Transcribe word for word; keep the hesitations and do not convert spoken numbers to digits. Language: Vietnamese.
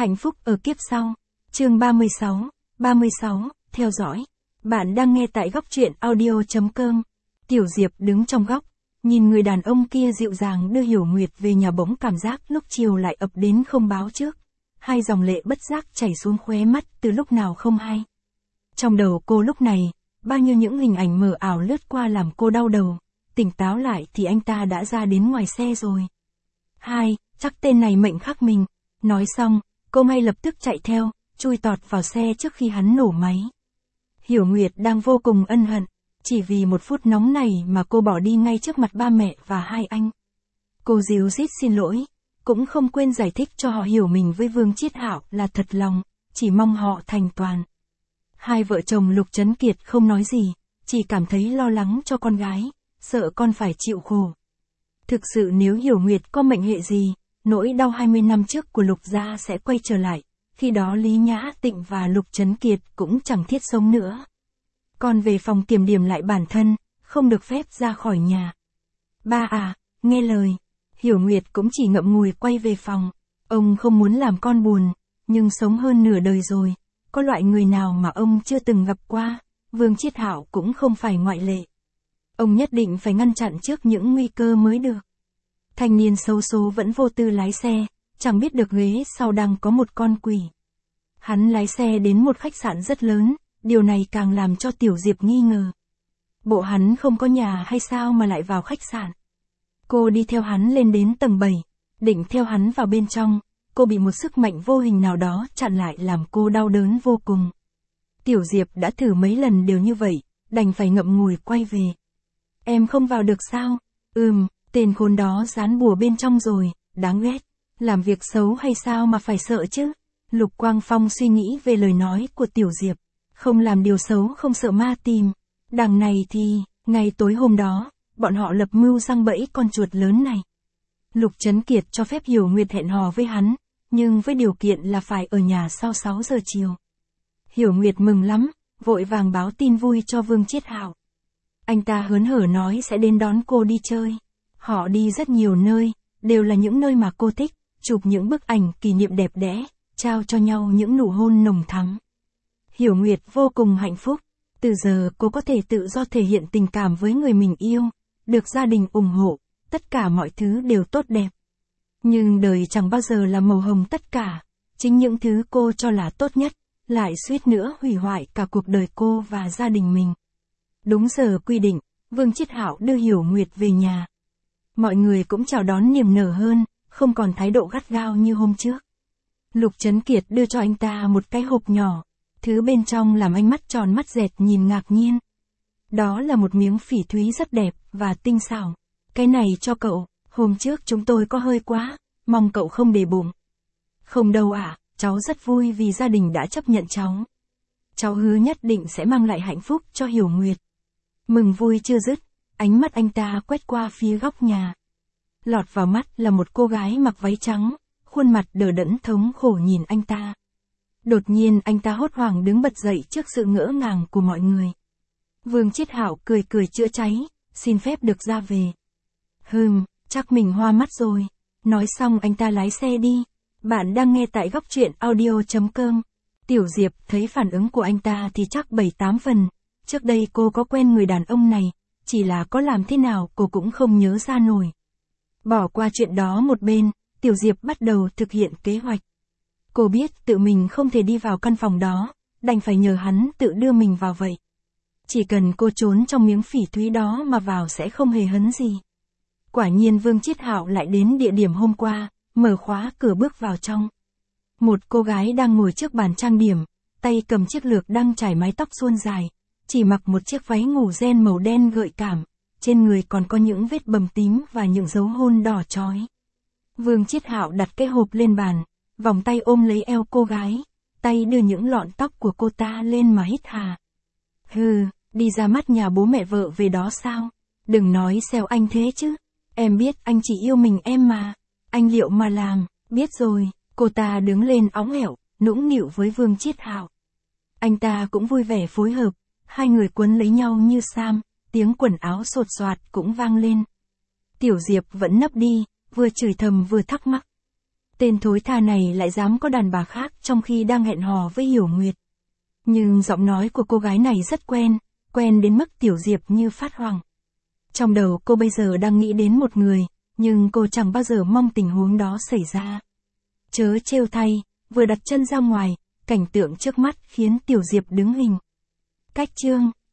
Hạnh phúc ở kiếp sau. Chương ba mươi sáu, ba mươi sáu, theo dõi. Bạn đang nghe tại góc truyện audio chấm com. Tiểu Diệp đứng trong góc, nhìn người đàn ông kia dịu dàng đưa Hiểu Nguyệt về nhà, bỗng cảm giác lúc chiều lại ập đến không báo trước. Hai dòng lệ bất giác chảy xuống khóe mắt từ lúc nào không hay. Trong đầu cô lúc này, bao nhiêu những hình ảnh mờ ảo lướt qua làm cô đau đầu. Tỉnh táo lại thì anh ta đã ra đến ngoài xe rồi. Hai, chắc tên này mệnh khắc mình. Nói xong, cô ngay lập tức chạy theo, chui tọt vào xe trước khi hắn nổ máy. Hiểu Nguyệt đang vô cùng ân hận, chỉ vì một phút nóng này mà cô bỏ đi ngay trước mặt ba mẹ và hai anh. Cô díu dít xin lỗi, cũng không quên giải thích cho họ hiểu mình với Vương Chiết Hạo là thật lòng, chỉ mong họ thành toàn. Hai vợ chồng Lục Trấn Kiệt không nói gì, chỉ cảm thấy lo lắng cho con gái, sợ con phải chịu khổ. Thực sự nếu Hiểu Nguyệt có mệnh hệ gì, nỗi đau hai mươi năm trước của Lục gia sẽ quay trở lại, khi đó Lý Nhã Tịnh và Lục Trấn Kiệt cũng chẳng thiết sống nữa. Con về phòng kiểm điểm lại bản thân, không được phép ra khỏi nhà. Ba à, nghe lời. Hiểu Nguyệt cũng chỉ ngậm ngùi quay về phòng. Ông không muốn làm con buồn, nhưng sống hơn nửa đời rồi, có loại người nào mà ông chưa từng gặp qua, Vương Chiết Hạo cũng không phải ngoại lệ. Ông nhất định phải ngăn chặn trước những nguy cơ mới được. Thanh niên xấu số vẫn vô tư lái xe, chẳng biết được ghế sau đang có một con quỷ. Hắn lái xe đến một khách sạn rất lớn, điều này càng làm cho Tiểu Diệp nghi ngờ. Bộ hắn không có nhà hay sao mà lại vào khách sạn? Cô đi theo hắn lên đến tầng bảy, định theo hắn vào bên trong, cô bị một sức mạnh vô hình nào đó chặn lại làm cô đau đớn vô cùng. Tiểu Diệp đã thử mấy lần đều như vậy, đành phải ngậm ngùi quay về. Em không vào được sao? Ừm, tên khốn đó dán bùa bên trong rồi, đáng ghét. Làm việc xấu hay sao mà phải sợ chứ? Lục Quang Phong suy nghĩ về lời nói của Tiểu Diệp. Không làm điều xấu không sợ ma tìm. Đằng này thì, ngày tối hôm đó, bọn họ lập mưu giăng bẫy con chuột lớn này. Lục Trấn Kiệt cho phép Hiểu Nguyệt hẹn hò với hắn, nhưng với điều kiện là phải ở nhà sau sáu giờ chiều. Hiểu Nguyệt mừng lắm, vội vàng báo tin vui cho Vương Chiết Hạo. Anh ta hớn hở nói sẽ đến đón cô đi chơi. Họ đi rất nhiều nơi, đều là những nơi mà cô thích, chụp những bức ảnh kỷ niệm đẹp đẽ, trao cho nhau những nụ hôn nồng thắm. Hiểu Nguyệt vô cùng hạnh phúc, từ giờ cô có thể tự do thể hiện tình cảm với người mình yêu, được gia đình ủng hộ, tất cả mọi thứ đều tốt đẹp. Nhưng đời chẳng bao giờ là màu hồng tất cả, chính những thứ cô cho là tốt nhất, lại suýt nữa hủy hoại cả cuộc đời cô và gia đình mình. Đúng giờ quy định, Vương Chiết Hạo đưa Hiểu Nguyệt về nhà. Mọi người cũng chào đón niềm nở hơn, không còn thái độ gắt gao như hôm trước. Lục Trấn Kiệt đưa cho anh ta một cái hộp nhỏ, thứ bên trong làm anh mắt tròn mắt dẹt nhìn ngạc nhiên. Đó là một miếng phỉ thúy rất đẹp và tinh xảo. Cái này cho cậu, hôm trước chúng tôi có hơi quá, mong cậu không để bụng. Không đâu ạ, cháu rất vui vì gia đình đã chấp nhận cháu. Cháu hứa nhất định sẽ mang lại hạnh phúc cho Hiểu Nguyệt. Mừng vui chưa dứt, ánh mắt anh ta quét qua phía góc nhà. Lọt vào mắt là một cô gái mặc váy trắng, khuôn mặt đờ đẫn thống khổ nhìn anh ta. Đột nhiên anh ta hốt hoảng đứng bật dậy trước sự ngỡ ngàng của mọi người. Vương Chiết Hạo cười cười chữa cháy, xin phép được ra về. Hừm, chắc mình hoa mắt rồi. Nói xong anh ta lái xe đi. Bạn đang nghe tại góc truyện audio chấm com. Tiểu Diệp thấy phản ứng của anh ta thì chắc bảy tám phần. Trước đây cô có quen người đàn ông này, chỉ là có làm thế nào cô cũng không nhớ ra nổi. Bỏ qua chuyện đó một bên, Tiểu Diệp bắt đầu thực hiện kế hoạch. Cô biết tự mình không thể đi vào căn phòng đó, đành phải nhờ hắn tự đưa mình vào vậy. Chỉ cần cô trốn trong miếng phỉ thúy đó mà vào sẽ không hề hấn gì. Quả nhiên Vương Chiết Hạo lại đến địa điểm hôm qua, mở khóa cửa bước vào trong. Một cô gái đang ngồi trước bàn trang điểm, tay cầm chiếc lược đang trải mái tóc suôn dài, chỉ mặc một chiếc váy ngủ ren màu đen gợi cảm, trên người còn có những vết bầm tím và những dấu hôn đỏ chói. Vương Chiết Hạo đặt cái hộp lên bàn, vòng tay ôm lấy eo cô gái, tay đưa những lọn tóc của cô ta lên mà hít hà. Hừ, đi ra mắt nhà bố mẹ vợ về đó sao? Đừng nói xèo anh thế chứ. Em biết anh chỉ yêu mình em mà. Anh liệu mà làm, biết rồi. Cô ta đứng lên óng ẻo, nũng nịu với Vương Chiết Hạo. Anh ta cũng vui vẻ phối hợp, hai người quấn lấy nhau như sam, tiếng quần áo sột soạt cũng vang lên. Tiểu Diệp vẫn nấp đi, vừa chửi thầm vừa thắc mắc. Tên thối tha này lại dám có đàn bà khác trong khi đang hẹn hò với Hiểu Nguyệt. Nhưng giọng nói của cô gái này rất quen, quen đến mức Tiểu Diệp như phát hoảng. Trong đầu cô bây giờ đang nghĩ đến một người, nhưng cô chẳng bao giờ mong tình huống đó xảy ra. Chớ trêu thay, vừa đặt chân ra ngoài, cảnh tượng trước mắt khiến Tiểu Diệp đứng hình. Cách chương